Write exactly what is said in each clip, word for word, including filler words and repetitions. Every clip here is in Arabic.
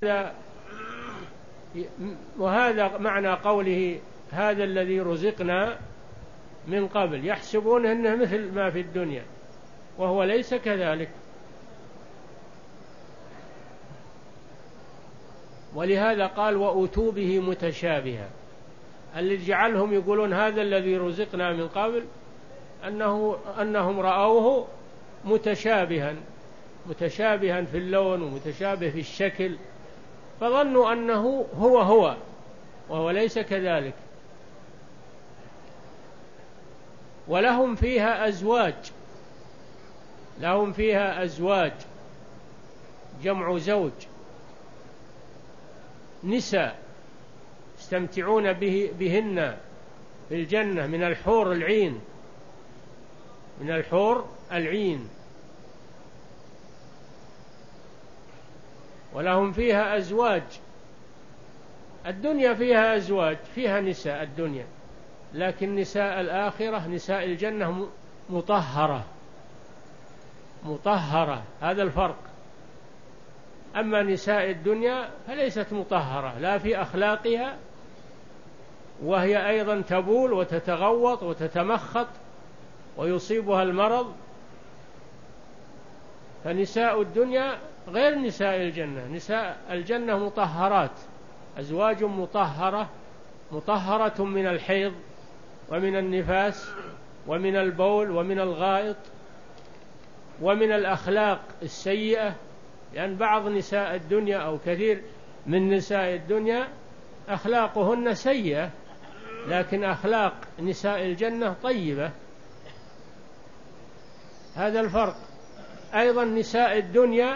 وهذا معنى قوله هذا الذي رزقنا من قبل، يحسبون أنه مثل ما في الدنيا وهو ليس كذلك. ولهذا قال وأتوا به متشابها، اللي جعلهم يقولون هذا الذي رزقنا من قبل أنه أنهم رأوه متشابها متشابها في اللون ومتشابه في الشكل، فظنوا أنه هو هو وهو ليس كذلك. ولهم فيها أزواج، لهم فيها أزواج جمع زوج، نساء يستمتعون به بهن في الجنة من الحور العين، من الحور العين. ولهم فيها أزواج، الدنيا فيها أزواج، فيها نساء الدنيا، لكن نساء الآخرة نساء الجنة مطهرة مطهرة، هذا الفرق. أما نساء الدنيا فليست مطهرة لا في أخلاقها، وهي أيضا تبول وتتغوط وتتمخط ويصيبها المرض. فنساء الدنيا غير نساء الجنة، نساء الجنة مطهرات، أزواج مطهرة مطهرة من الحيض ومن النفاس ومن البول ومن الغائط ومن الأخلاق السيئة، لأن بعض نساء الدنيا أو كثير من نساء الدنيا أخلاقهن سيئة، لكن أخلاق نساء الجنة طيبة، هذا الفرق. أيضا نساء الدنيا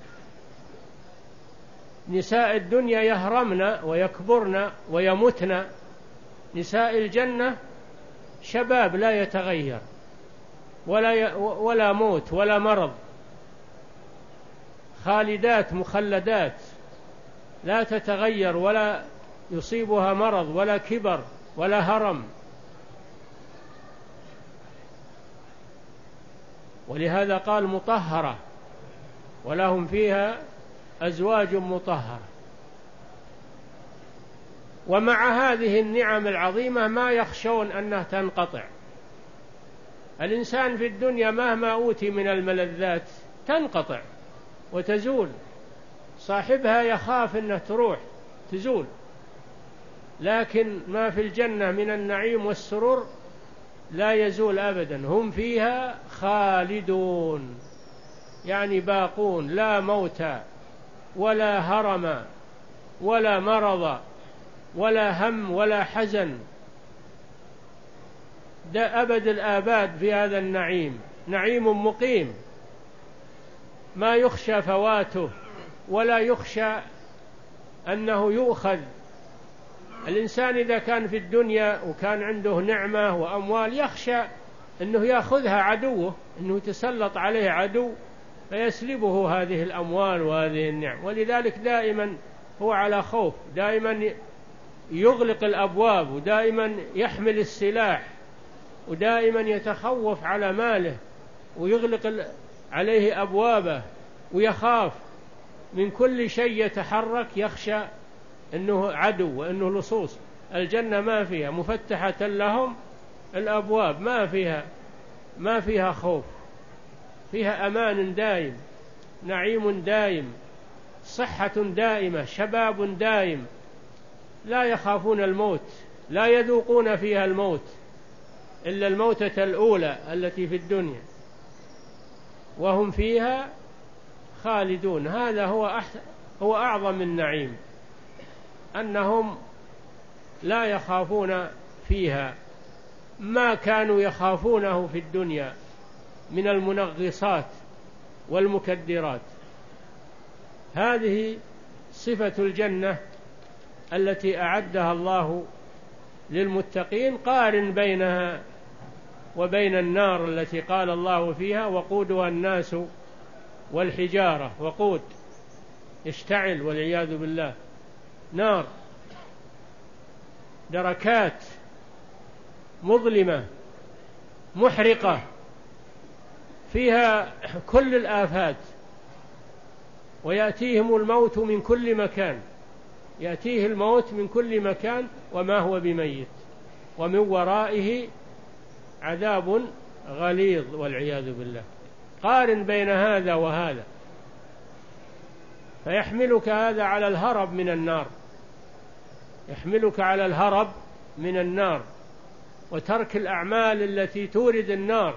نساء الدنيا يهرمن ويكبرن ويمتن، نساء الجنة شباب لا يتغير ولا ي... ولا موت ولا مرض، خالدات مخلدات لا تتغير ولا يصيبها مرض ولا كبر ولا هرم. ولهذا قال مطهرة، ولهم فيها أزواج مطهرة. ومع هذه النعم العظيمة ما يخشون أنها تنقطع. الإنسان في الدنيا مهما أوتي من الملذات تنقطع وتزول، صاحبها يخاف أنها تروح تزول، لكن ما في الجنة من النعيم والسرور لا يزول أبدا، هم فيها خالدون، يعني باقون، لا موت ولا هرم ولا مرض ولا هم ولا حزن، ده أبد الآباد في هذا النعيم، نعيم مقيم ما يخشى فواته ولا يخشى أنه يؤخذ. الإنسان إذا كان في الدنيا وكان عنده نعمة وأموال يخشى أنه يأخذها عدوه، أنه يتسلط عليه عدو فيسلبه هذه الأموال وهذه النعم، ولذلك دائما هو على خوف، دائما يغلق الأبواب ودائما يحمل السلاح ودائما يتخوف على ماله ويغلق عليه أبوابه ويخاف من كل شيء يتحرك، يخشى أنه عدو وأنه لصوص. الجنة ما فيها، مفتحة لهم الأبواب، ما فيها ما فيها خوف، فيها أمان دائم، نعيم دائم، صحة دائمة، شباب دائم، لا يخافون الموت، لا يذوقون فيها الموت إلا الموتة الأولى التي في الدنيا، وهم فيها خالدون. هذا هو أحسن هو أعظم النعيم، أنهم لا يخافون فيها ما كانوا يخافونه في الدنيا من المنغصات والمكدرات. هذه صفة الجنة التي أعدها الله للمتقين. قارن بينها وبين النار التي قال الله فيها وقودها الناس والحجارة، وقود يشتعل والعياذ بالله، نار دركات مظلمة محرقة فيها كل الآفات، ويأتيهم الموت من كل مكان، يأتيه الموت من كل مكان وما هو بميت، ومن ورائه عذاب غليظ والعياذ بالله. قارن بين هذا وهذا، فيحملك هذا على الهرب من النار، يحملك على الهرب من النار وترك الأعمال التي تورد النار.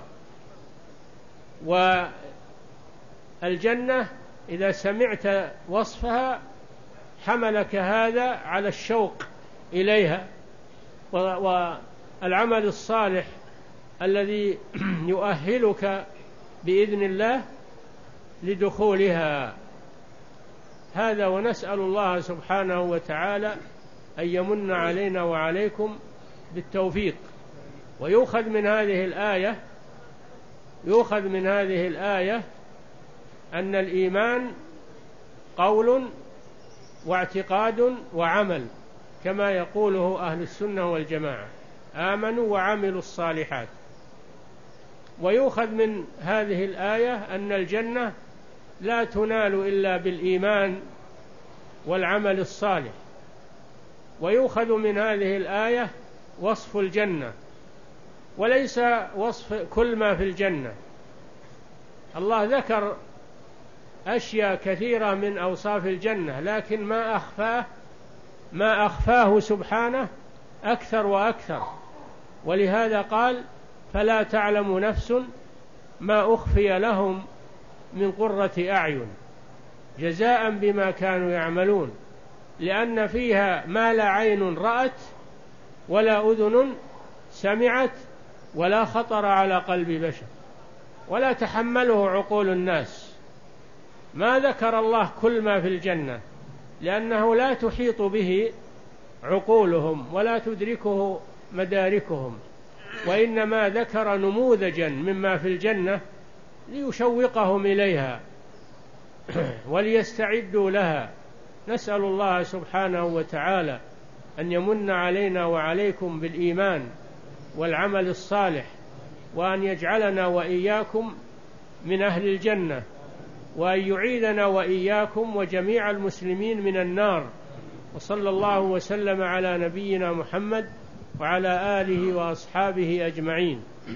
والجنة إذا سمعت وصفها حملك هذا على الشوق إليها، والعمل الصالح الذي يؤهلك بإذن الله لدخولها. هذا، ونسأل الله سبحانه وتعالى أن يمن علينا وعليكم بالتوفيق. ويؤخذ من هذه الآية يؤخذ من هذه الآية أن الإيمان قول واعتقاد وعمل، كما يقوله أهل السنة والجماعة: آمنوا وعملوا الصالحات. ويؤخذ من هذه الآية أن الجنة لا تنال إلا بالإيمان والعمل الصالح. ويؤخذ من هذه الآية وصف الجنة، وليس وصف كل ما في الجنة. الله ذكر أشياء كثيرة من أوصاف الجنة، لكن ما أخفاه ما أخفاه سبحانه أكثر وأكثر. ولهذا قال: فلا تعلم نفس ما أخفي لهم من قرة أعين جزاء بما كانوا يعملون، لأن فيها ما لا عين رأت ولا أذن سمعت ولا خطر على قلب بشر ولا تحمله عقول الناس. ما ذكر الله كل ما في الجنة، لأنه لا تحيط به عقولهم ولا تدركه مداركهم، وإنما ذكر نموذجا مما في الجنة ليشوقهم إليها وليستعدوا لها. نسأل الله سبحانه وتعالى أن يمن علينا وعليكم بالإيمان والعمل الصالح، وأن يجعلنا وإياكم من أهل الجنة، وأن يعيذنا وإياكم وجميع المسلمين من النار. وصلى الله وسلم على نبينا محمد وعلى آله وأصحابه أجمعين.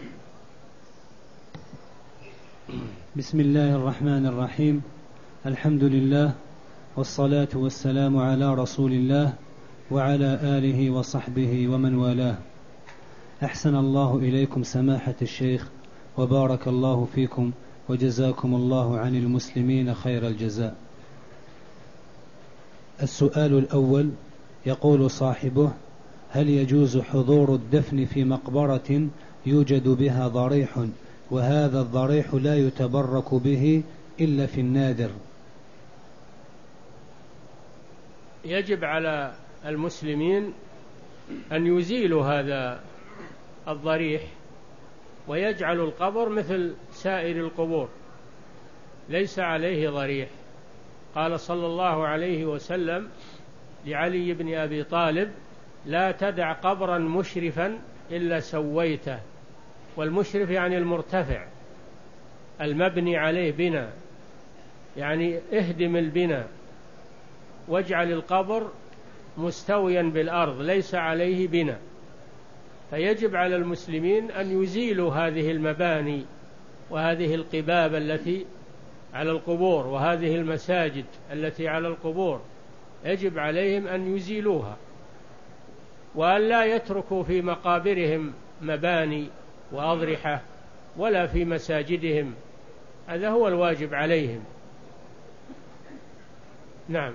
بسم الله الرحمن الرحيم. الحمد لله، والصلاة والسلام على رسول الله وعلى آله وصحبه ومن والاه. أحسن الله إليكم سماحة الشيخ، وبارك الله فيكم، وجزاكم الله عن المسلمين خير الجزاء. السؤال الأول، يقول صاحبه: هل يجوز حضور الدفن في مقبرة يوجد بها ضريح، وهذا الضريح لا يتبرك به إلا في النادر؟ يجب على المسلمين أن يزيلوا هذا الضريح ويجعلوا القبر مثل سائر القبور، ليس عليه ضريح. قال صلى الله عليه وسلم لعلي بن أبي طالب: لا تدع قبرا مشرفا إلا سويته. والمشرف يعني المرتفع، المبني عليه بناء، يعني اهدم البناء واجعل القبر مستويا بالأرض ليس عليه بناء. فيجب على المسلمين أن يزيلوا هذه المباني وهذه القباب التي على القبور وهذه المساجد التي على القبور، يجب عليهم أن يزيلوها، وأن لا يتركوا في مقابرهم مباني وأضرحة ولا في مساجدهم. هذا هو الواجب عليهم. نعم.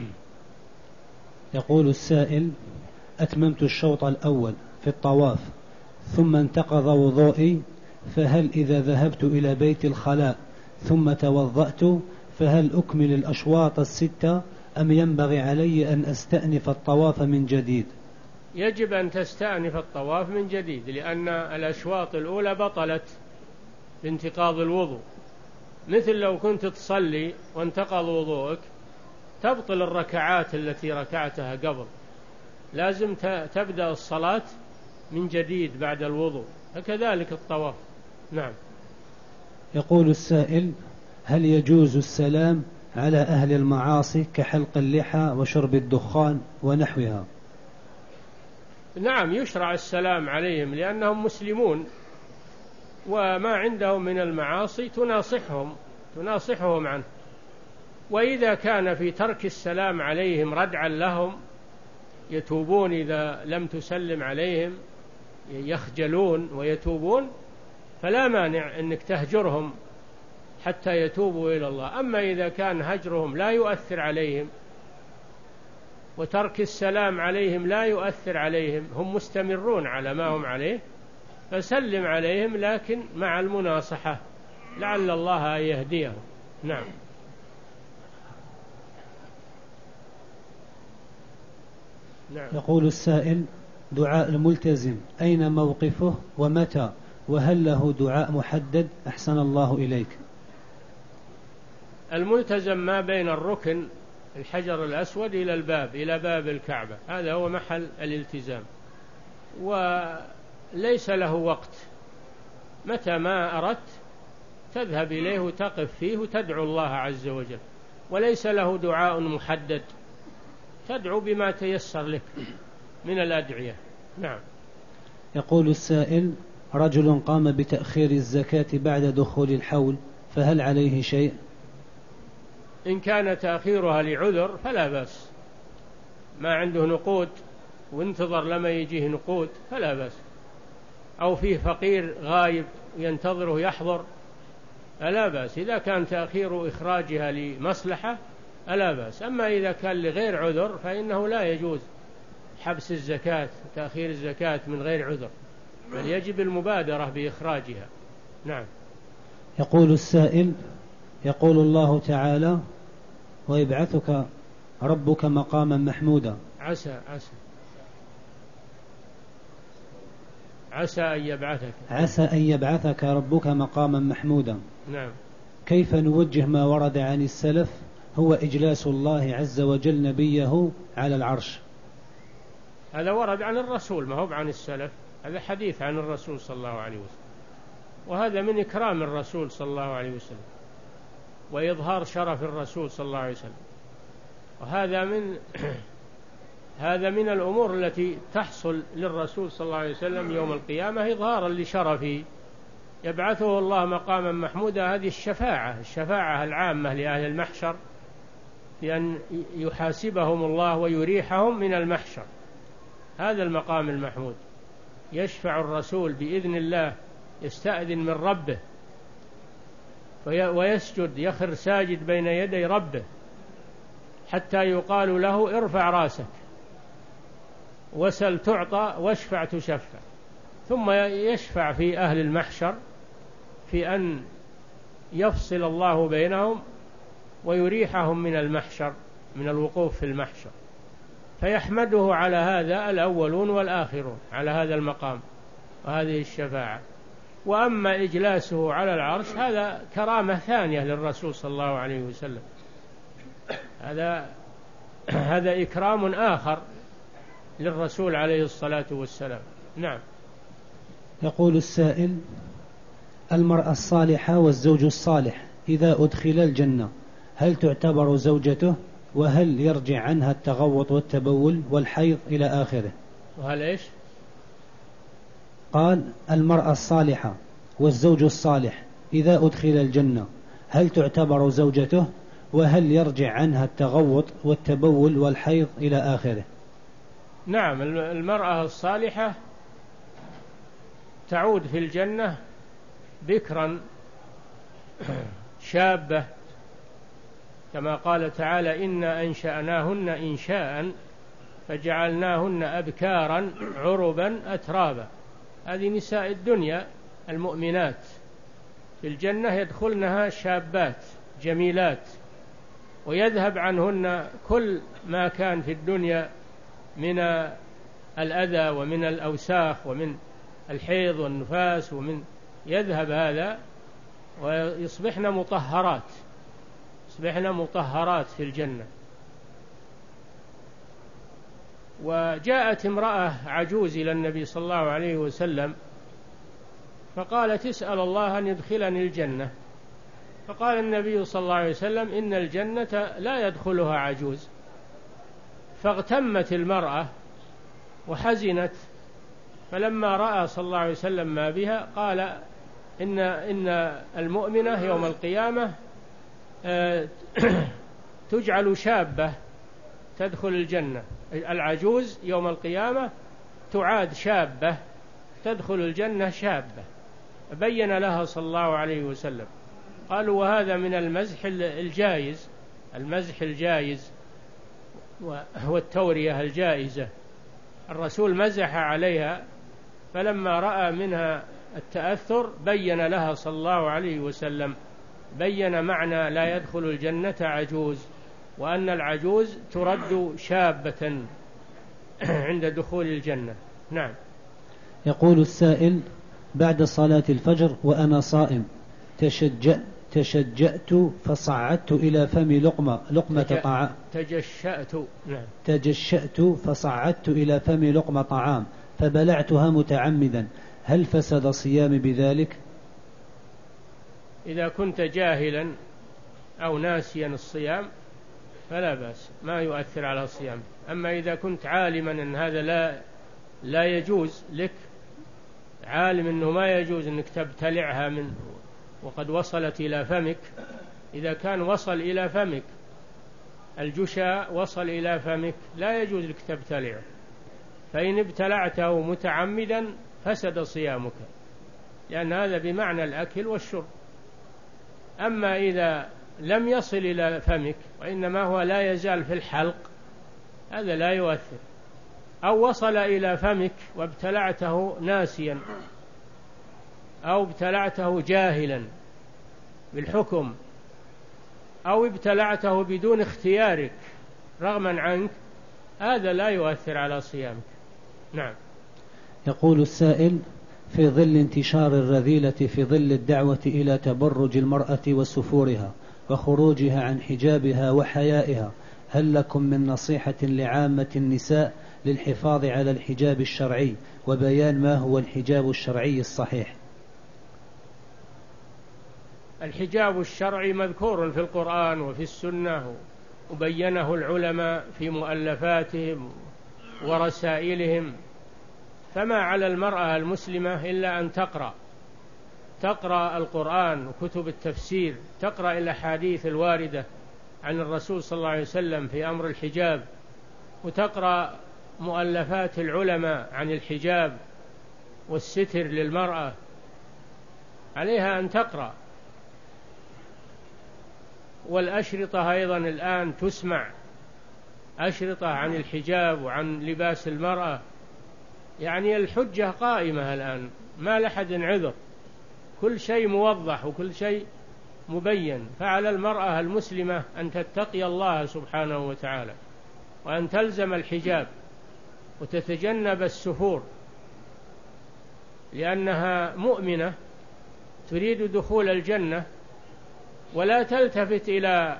يقول السائل: أتممت الشوط الأول في الطواف ثم انتقض وضوئي، فهل إذا ذهبت إلى بيت الخلاء ثم توضأت فهل أكمل الأشواط الستة أم ينبغي علي أن أستأنف الطواف من جديد؟ يجب أن تستأنف الطواف من جديد، لأن الأشواط الأولى بطلت بانتقاض الوضوء. مثل لو كنت تصلي وانتقض وضوءك تبطل الركعات التي ركعتها قبل، لازم تبدأ الصلاة من جديد بعد الوضوء، فكذلك الطواف. نعم. يقول السائل: هل يجوز السلام على أهل المعاصي كحلق اللحى وشرب الدخان ونحوها؟ نعم، يشرع السلام عليهم لأنهم مسلمون، وما عندهم من المعاصي تناصحهم تناصحهم عنه. وإذا كان في ترك السلام عليهم ردعا لهم، يتوبون إذا لم تسلم عليهم، يخجلون ويتوبون، فلا مانع أنك تهجرهم حتى يتوبوا إلى الله. أما إذا كان هجرهم لا يؤثر عليهم وترك السلام عليهم لا يؤثر عليهم، هم مستمرون على ما هم عليه، فسلم عليهم لكن مع المناصحة لعل الله يهديهم. نعم. نعم. يقول السائل: دعاء الملتزم أين موقفه ومتى، وهل له دعاء محدد؟ أحسن الله إليك. الملتزم ما بين الركن الحجر الأسود إلى الباب إلى باب الكعبة، هذا هو محل الالتزام، وليس له وقت، متى ما أردت تذهب إليه وتقف فيه وتدعو الله عز وجل، وليس له دعاء محدد، تدعو بما تيسر لك من الأدعية. نعم. يقول السائل: رجل قام بتأخير الزكاة بعد دخول الحول، فهل عليه شيء؟ إن كان تأخيرها لعذر فلا بأس، ما عنده نقود وانتظر لما يجيه نقود فلا بأس، أو فيه فقير غايب ينتظره يحضر فلا بأس. إذا كان تأخير إخراجها لمصلحة فلا بأس. أما إذا كان لغير عذر فإنه لا يجوز حبس الزكاة تأخير الزكاة من غير عذر، بل يجب المبادرة بإخراجها. نعم. يقول السائل: يقول الله تعالى: ويبعثك ربك مقاما محمودا. عسى عسى عسى أن يبعثك عسى أن يبعثك ربك مقاما محمودا. نعم. كيف نوجه ما ورد عن السلف هو إجلاس الله عز وجل نبيه على العرش؟ هذا ورد عن الرسول، ما هو عن السلف، هذا حديث عن الرسول صلى الله عليه وسلم، وهذا من إكرام الرسول صلى الله عليه وسلم وإظهار شرف الرسول صلى الله عليه وسلم، وهذا من هذا من الأمور التي تحصل للرسول صلى الله عليه وسلم يوم القيامة إظهارا لشرفه. يبعثه الله مقاما محمودا، هذه الشفاعة الشفاعة العامة لأهل المحشر في أن يحاسبهم الله ويريحهم من المحشر. هذا المقام المحمود، يشفع الرسول بإذن الله، يستأذن من ربه ويسجد، يخر ساجد بين يدي ربه حتى يقال له: ارفع راسك وسل تعطى واشفع تشفع. ثم يشفع في أهل المحشر في أن يفصل الله بينهم ويريحهم من المحشر، من الوقوف في المحشر، فيحمده على هذا الأولون والآخرون، على هذا المقام وهذه الشفاعة. وأما إجلاسه على العرش هذا كرامة ثانية للرسول صلى الله عليه وسلم، هذا هذا إكرام آخر للرسول عليه الصلاة والسلام. نعم. يقول السائل: المرأة الصالحة والزوج الصالح إذا أدخل الجنة هل تعتبر زوجته، وهل يرجع عنها التغوط والتبول والحيض إلى آخره؟ وهل إيش؟ قال: المرأة الصالحة والزوج الصالح إذا أدخل الجنة هل تعتبر زوجته، وهل يرجع عنها التغوط والتبول والحيض إلى آخره؟ نعم، المرأة الصالحة تعود في الجنة بكرا شابة، كما قال تعالى: إنا أنشأناهن إنشاء فجعلناهن أبكارا عربا أترابا. هذه نساء الدنيا المؤمنات في الجنة يدخلنها شابات جميلات، ويذهب عنهن كل ما كان في الدنيا من الأذى ومن الأوساخ ومن الحيض والنفاس، ومن يذهب هذا ويصبحن مطهرات، يصبحن مطهرات في الجنة. وجاءت امرأة عجوز إلى النبي صلى الله عليه وسلم فقالت: اسأل الله أن يدخلني الجنة. فقال النبي صلى الله عليه وسلم إن الجنة لا يدخلها عجوز. فاغتمت المرأة وحزنت، فلما رأى صلى الله عليه وسلم ما بها قال إن, إن المؤمنة يوم القيامة تجعل شابة تدخل الجنة، العجوز يوم القيامة تعاد شابة تدخل الجنة شابة. بين لها صلى الله عليه وسلم. قالوا وهذا من المزح الجائز، المزح الجائز وهو التورية الجائزة. الرسول مزح عليها، فلما رأى منها التأثر بين لها صلى الله عليه وسلم، بين معنى لا يدخل الجنة عجوز، وأن العجوز ترد شابة عند دخول الجنة. نعم. يقول السائل: بعد صلاة الفجر وأنا صائم تشجأت تشجأت فصعدت إلى فمي لقمة لقمة طعام تجشأت نعم تجشأت فصعدت إلى فمي لقمة طعام فبلعتها متعمدا، هل فسد صيامي بذلك؟ إذا كنت جاهلا أو ناسيا الصيام فلا بأس، ما يؤثر على الصيام. أما إذا كنت عالما أن هذا لا لا يجوز لك، عالم أنه ما يجوز أنك تبتلعها من وقد وصلت إلى فمك، إذا كان وصل إلى فمك الجشا وصل إلى فمك لا يجوز لك تبتلعه، فإن ابتلعته متعمدا فسد صيامك، لأن هذا بمعنى الأكل والشرب. أما إذا لم يصل إلى فمك وإنما هو لا يزال في الحلق هذا لا يؤثر، أو وصل إلى فمك وابتلعته ناسيا أو ابتلعته جاهلا بالحكم أو ابتلعته بدون اختيارك رغما عنك، هذا لا يؤثر على صيامك. نعم. يقول السائل: في ظل انتشار الرذيلة في ظل الدعوة إلى تبرج المرأة وسفورها وخروجها عن حجابها وحيائها، هل لكم من نصيحة لعامة النساء للحفاظ على الحجاب الشرعي وبيان ما هو الحجاب الشرعي الصحيح؟ الحجاب الشرعي مذكور في القرآن وفي السنة، وبينه العلماء في مؤلفاتهم ورسائلهم. فما على المرأة المسلمة إلا أن تقرأ تقرأ القرآن وكتب التفسير، تقرأ الأحاديث الواردة عن الرسول صلى الله عليه وسلم في أمر الحجاب، وتقرأ مؤلفات العلماء عن الحجاب والستر للمرأة، عليها أن تقرأ. والأشرطة أيضا الآن تسمع، أشرطة عن الحجاب وعن لباس المرأة، يعني الحجة قائمة الآن، ما لحد عذر، كل شيء موضح وكل شيء مبين. فعلى المرأة المسلمة أن تتقي الله سبحانه وتعالى، وأن تلزم الحجاب وتتجنب السفور، لأنها مؤمنة تريد دخول الجنة، ولا تلتفت إلى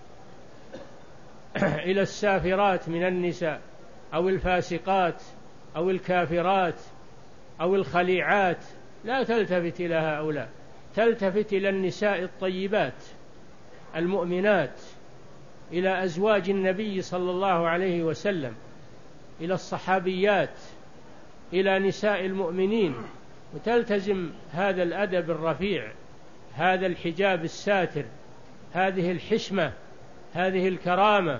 إلى السافرات من النساء أو الفاسقات أو الكافرات أو الخليعات، لا تلتفت إلى هؤلاء، تلتفت إلى النساء الطيبات المؤمنات، إلى أزواج النبي صلى الله عليه وسلم، إلى الصحابيات، إلى نساء المؤمنين، وتلتزم هذا الأدب الرفيع، هذا الحجاب الساتر، هذه الحشمة، هذه الكرامة.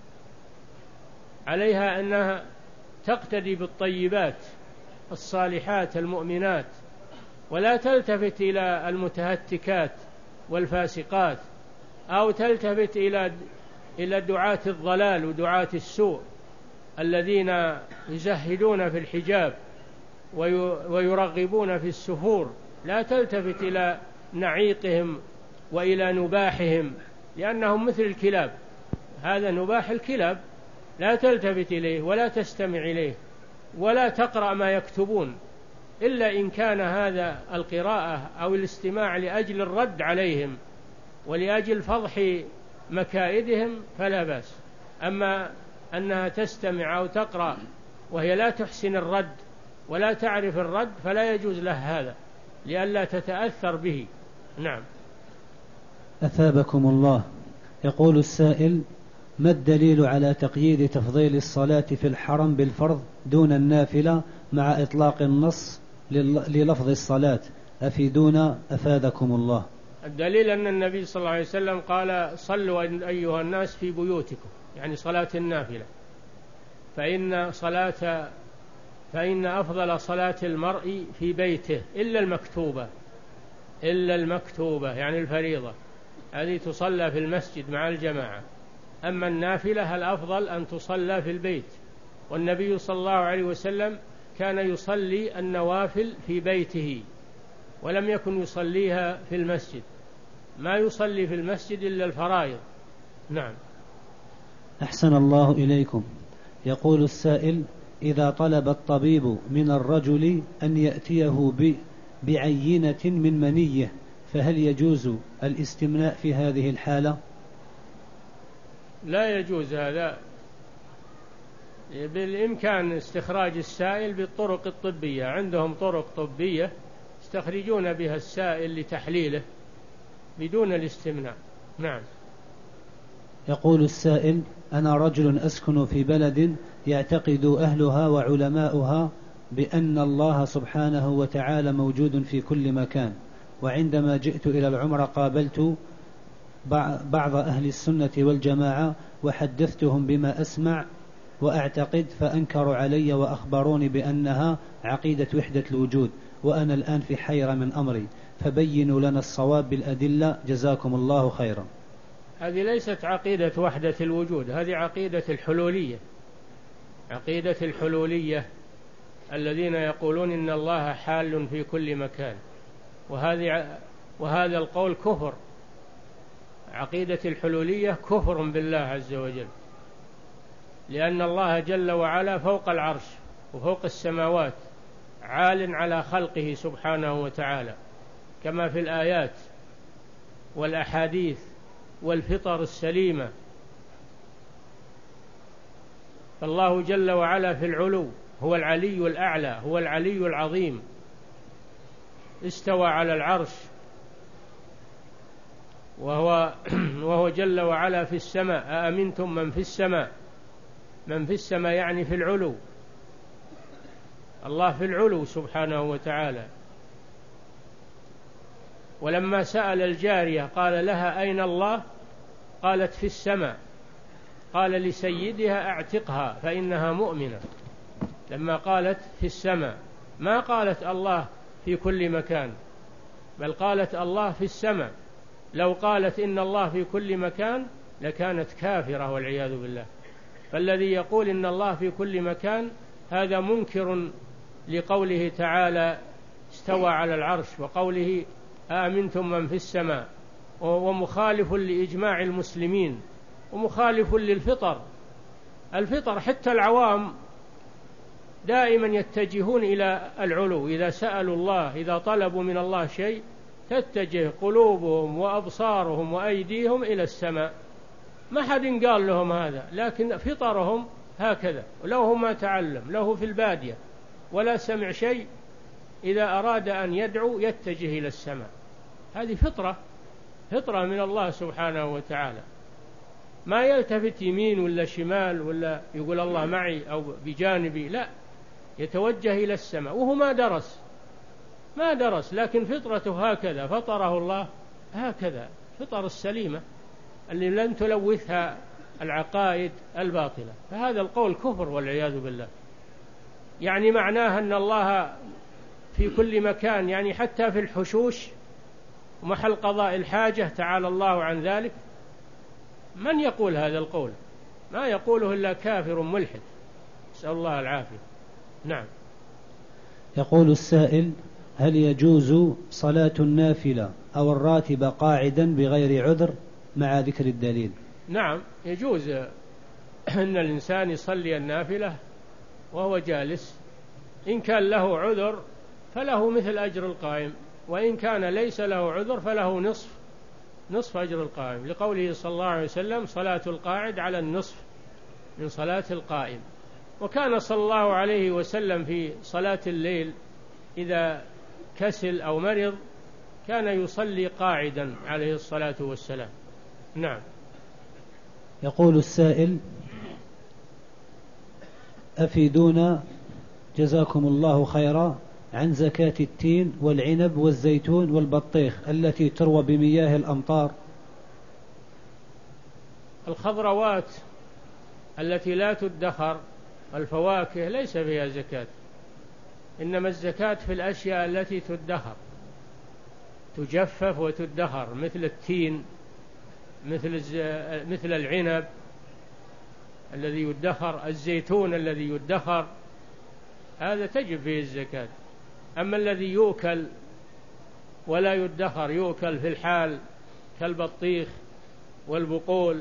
عليها أنها تقتدي بالطيبات الصالحات المؤمنات، ولا تلتفت إلى المتهتكات والفاسقات، أو تلتفت إلى إلى دعاة الضلال ودعاة السوء الذين يزهدون في الحجاب ويرغبون في السفور. لا تلتفت إلى نعيقهم وإلى نباحهم، لأنهم مثل الكلاب، هذا نباح الكلاب، لا تلتفت إليه ولا تستمع إليه ولا تقرأ ما يكتبون، إلا إن كان هذا القراءة أو الاستماع لأجل الرد عليهم ولأجل فضح مكائدهم فلا بأس. أما أنها تستمع أو تقرأ وهي لا تحسن الرد ولا تعرف الرد فلا يجوز لها هذا، لئلا تتأثر به. نعم. أثابكم الله. يقول السائل: ما الدليل على تقييد تفضيل الصلاة في الحرم بالفرض دون النافلة مع إطلاق النص للفظ الصلاة؟ أفيدونا أفادكم الله. الدليل أن النبي صلى الله عليه وسلم قال: صلوا أيها الناس في بيوتكم، يعني صلاة النافلة، فإن صلاة فإن أفضل صلاة المرء في بيته إلا المكتوبة إلا المكتوبة يعني الفريضة، هذه تصلى في المسجد مع الجماعة. أما النافلة الأفضل أن تصلى في البيت، والنبي صلى الله عليه وسلم كان يصلي النوافل في بيته ولم يكن يصليها في المسجد، ما يصلي في المسجد إلا الفرائض. نعم. أحسن الله إليكم. يقول السائل: إذا طلب الطبيب من الرجل أن يأتيه بعينة من منيه فهل يجوز الاستمناء في هذه الحالة؟ لا يجوز هذا، بالإمكان استخراج السائل بالطرق الطبية، عندهم طرق طبية يستخرجون بها السائل لتحليله بدون الاستمناء. نعم. يقول السائل: أنا رجل أسكن في بلد يعتقد أهلها وعلماؤها بأن الله سبحانه وتعالى موجود في كل مكان، وعندما جئت إلى العمرة قابلت بعض أهل السنة والجماعة وحدثتهم بما أسمع وأعتقد، فأنكروا علي وأخبروني بأنها عقيدة وحدة الوجود، وأنا الآن في حيرة من أمري، فبينوا لنا الصواب بالأدلة جزاكم الله خيرا. هذه ليست عقيدة وحدة الوجود، هذه عقيدة الحلولية، عقيدة الحلولية الذين يقولون إن الله حال في كل مكان، وهذه وهذا القول كفر. عقيدة الحلولية كفر بالله عز وجل، لأن الله جل وعلا فوق العرش وفوق السماوات، عال على خلقه سبحانه وتعالى، كما في الآيات والأحاديث والفطر السليمة. فالله جل وعلا في العلو، هو العلي الأعلى، هو العلي العظيم، استوى على العرش، وهو, وهو جل وعلا في السماء. أأمنتم من في السماء، من في السماء يعني في العلو، الله في العلو سبحانه وتعالى. ولما سأل الجارية قال لها: أين الله؟ قالت: في السماء. قال لسيدها: اعتقها فإنها مؤمنة. لما قالت في السماء ما قالت الله في كل مكان، بل قالت الله في السماء. لو قالت إن الله في كل مكان لكانت كافرة والعياذ بالله. فالذي يقول إن الله في كل مكان هذا منكر لقوله تعالى استوى على العرش، وقوله آمنتم من في السماء، ومخالف لإجماع المسلمين، ومخالف للفطر. الفطر حتى العوام دائما يتجهون إلى العلو، إذا سألوا الله، إذا طلبوا من الله شيء تتجه قلوبهم وأبصارهم وأيديهم إلى السماء. ما حد قال لهم هذا، لكن فطرهم هكذا. ولو هو ما تعلم، له في البادية ولا سمع شيء، إذا أراد أن يدعو يتجه إلى السماء. هذه فطرة، فطرة من الله سبحانه وتعالى. ما يلتفت يمين ولا شمال ولا يقول الله معي أو بجانبي، لا، يتوجه إلى السماء. وهو ما درس ما درس لكن فطرته هكذا، فطره الله هكذا، فطر السليمة اللي لم تلوثها العقائد الباطلة. فهذا القول كفر والعياذ بالله. يعني معناه أن الله في كل مكان، يعني حتى في الحشوش ومحل قضاء الحاجة، تعالى الله عن ذلك. من يقول هذا القول؟ ما يقوله إلا كافر ملحد، نسأل الله العافية. نعم. يقول السائل: هل يجوز صلاة النافلة أو الراتبة قاعدا بغير عذر مع ذكر الدليل؟ نعم يجوز أن الإنسان يصلي النافلة وهو جالس، إن كان له عذر فله مثل أجر القائم، وإن كان ليس له عذر فله نصف نصف أجر القائم، لقوله صلى الله عليه وسلم: صلاة القاعد على النصف من صلاة القائم. وكان صلى الله عليه وسلم في صلاة الليل إذا كسل أو مرض كان يصلي قاعدا عليه الصلاة والسلام. نعم. يقول السائل: أفيدونا جزاكم الله خيرا عن زكاة التين والعنب والزيتون والبطيخ التي تروى بمياه الأمطار. الخضروات التي لا تدخر، الفواكه، ليس فيها زكاة، إنما الزكاة في الأشياء التي تدخر، تجفف وتدخر، مثل التين، مثل مثل العنب الذي يدخر، الزيتون الذي يدخر، هذا تجب فيه الزكاة. أما الذي يؤكل ولا يدخر، يؤكل في الحال كالبطيخ والبقول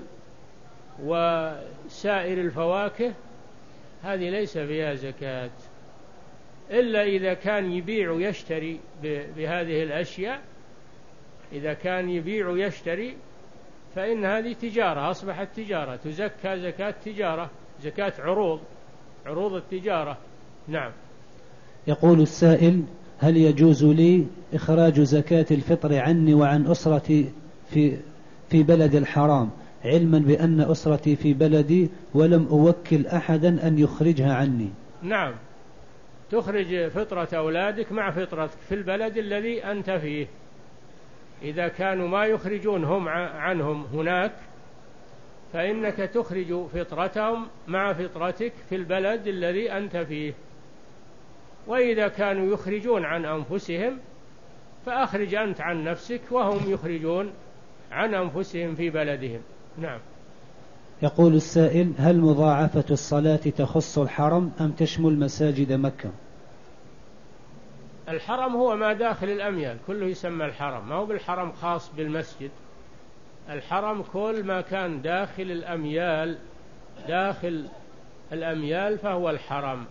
وسائر الفواكه، هذه ليس فيها زكاة، إلا إذا كان يبيع ويشتري بهذه الأشياء. إذا كان يبيع ويشتري فإن هذه تجارة، أصبحت تجارة، تزكى زكاة تجارة، زكاة عروض، عروض التجارة. نعم. يقول السائل: هل يجوز لي إخراج زكاة الفطر عني وعن أسرتي في في بلد الحرام، علما بأن أسرتي في بلدي ولم أوكل أحدا أن يخرجها عني؟ نعم، تخرج فطرة أولادك مع فطرتك في البلد الذي أنت فيه. إذا كانوا ما يخرجون هم عنهم هناك، فإنك تخرج فطرتهم مع فطرتك في البلد الذي أنت فيه. وإذا كانوا يخرجون عن أنفسهم فأخرج أنت عن نفسك وهم يخرجون عن أنفسهم في بلدهم. نعم. يقول السائل: هل مضاعفة الصلاة تخص الحرم أم تشمل مساجد مكة؟ الحرم هو ما داخل الأميال، كله يسمى الحرم، ما هو بالحرم خاص بالمسجد. الحرم كل ما كان داخل الأميال، داخل الأميال فهو الحرم،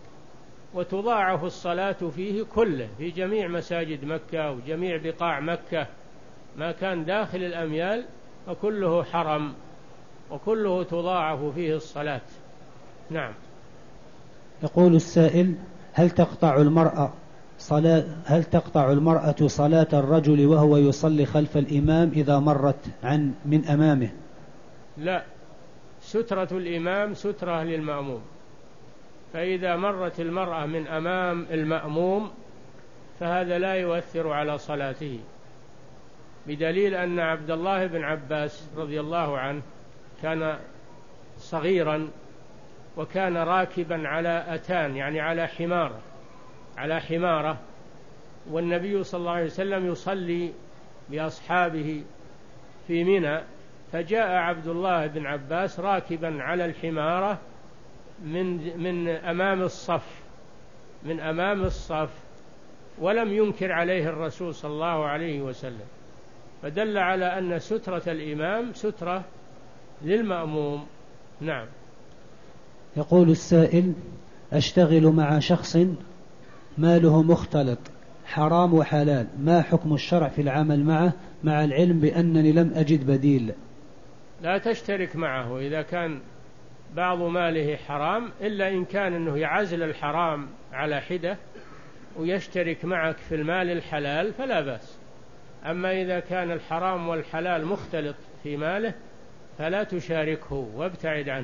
وتضاعف الصلاة فيه كله، في جميع مساجد مكة وجميع بقاع مكة، ما كان داخل الأميال فكله حرم وكله تضاعف فيه الصلاة. نعم. يقول السائل: هل تقطع المرأة صلاة هل تقطع المرأة صلاة الرجل وهو يصلي خلف الإمام إذا مرت عن من أمامه؟ لا، سترة الإمام سترة للمأموم، فإذا مرت المرأة من أمام المأموم فهذا لا يؤثر على صلاته، بدليل أن عبد الله بن عباس رضي الله عنه كان صغيرا وكان راكبا على أتان، يعني على حمار على حمارة، والنبي صلى الله عليه وسلم يصلي بأصحابه في منى، فجاء عبد الله بن عباس راكبا على الحمارة من من أمام الصف من أمام الصف ولم ينكر عليه الرسول صلى الله عليه وسلم، فدل على أن سترة الإمام سترة للمأموم. نعم. يقول السائل: أشتغل مع شخص ماله مختلط حرام وحلال، ما حكم الشرع في العمل معه مع العلم بأنني لم أجد بديل؟ لا تشترك معه إذا كان بعض ماله حرام، إلا إن كان أنه يعزل الحرام على حدة ويشترك معك في المال الحلال فلا بأس. أما إذا كان الحرام والحلال مختلط في ماله فلا تشاركه وابتعد عنه.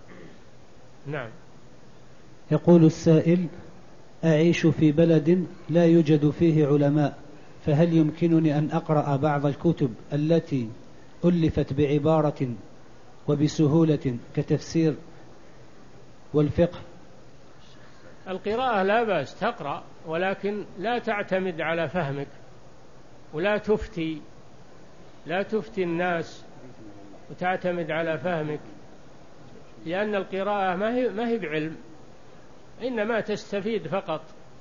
نعم. يقول السائل: أعيش في بلد لا يوجد فيه علماء، فهل يمكنني أن أقرأ بعض الكتب التي ألفت بعبارة وبسهولة كتفسير والفقه؟ القراءة لا بأس تقرأ، ولكن لا تعتمد على فهمك، ولا تفتي لا تفتي الناس وتعتمد على فهمك، لأن القراءة ما هي ما هي بعلم، إنما تستفيد فقط،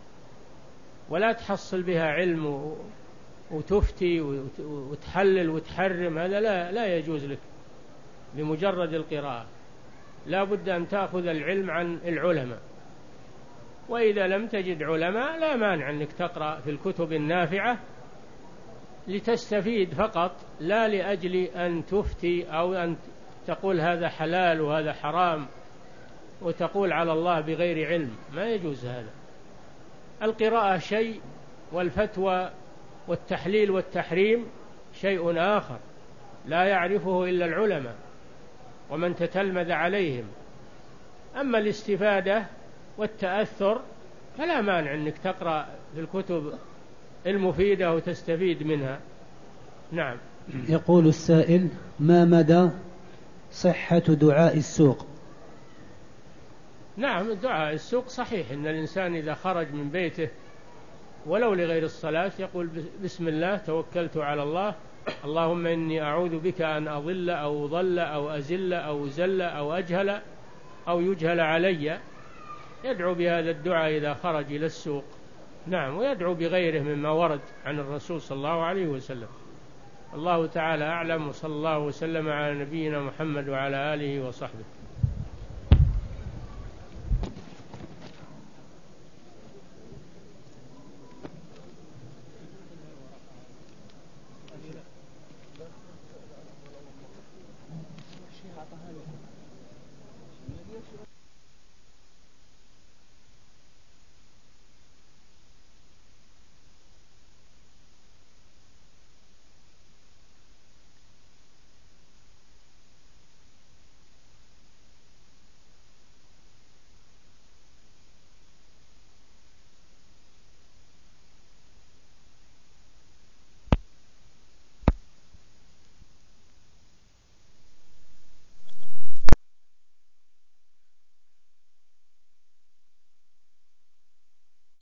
ولا تحصل بها علم وتفتي وتحلل وتحرم، هذا لا لا يجوز لك بمجرد القراءة. لا بد أن تأخذ العلم عن العلماء، وإذا لم تجد علماء لا مانع أنك تقرأ في الكتب النافعة لتستفيد فقط، لا لأجل أن تفتي أو أن تقول هذا حلال وهذا حرام وتقول على الله بغير علم، ما يجوز هذا. القراءة شيء والفتوى والتحليل والتحريم شيء آخر لا يعرفه إلا العلماء ومن تتلمذ عليهم. أما الاستفادة والتأثر فلا مانع أنك تقرأ في الكتب المفيدة وتستفيد منها. نعم. يقول السائل: ما مدى صحة دعاء السوق؟ نعم، دعاء السوق صحيح، إن الإنسان إذا خرج من بيته ولو لغير الصلاة يقول بسم الله توكلت على الله، اللهم إني أعوذ بك أن أضل أو أضل أو أزل أو زل أو أجهل أو يجهل علي. يدعو بهذا الدعاء إذا خرج إلى السوق. نعم، ويدعو بغيره مما ورد عن الرسول صلى الله عليه وسلم. الله تعالى أعلم، وصلى الله وسلم على نبينا محمد وعلى آله وصحبه.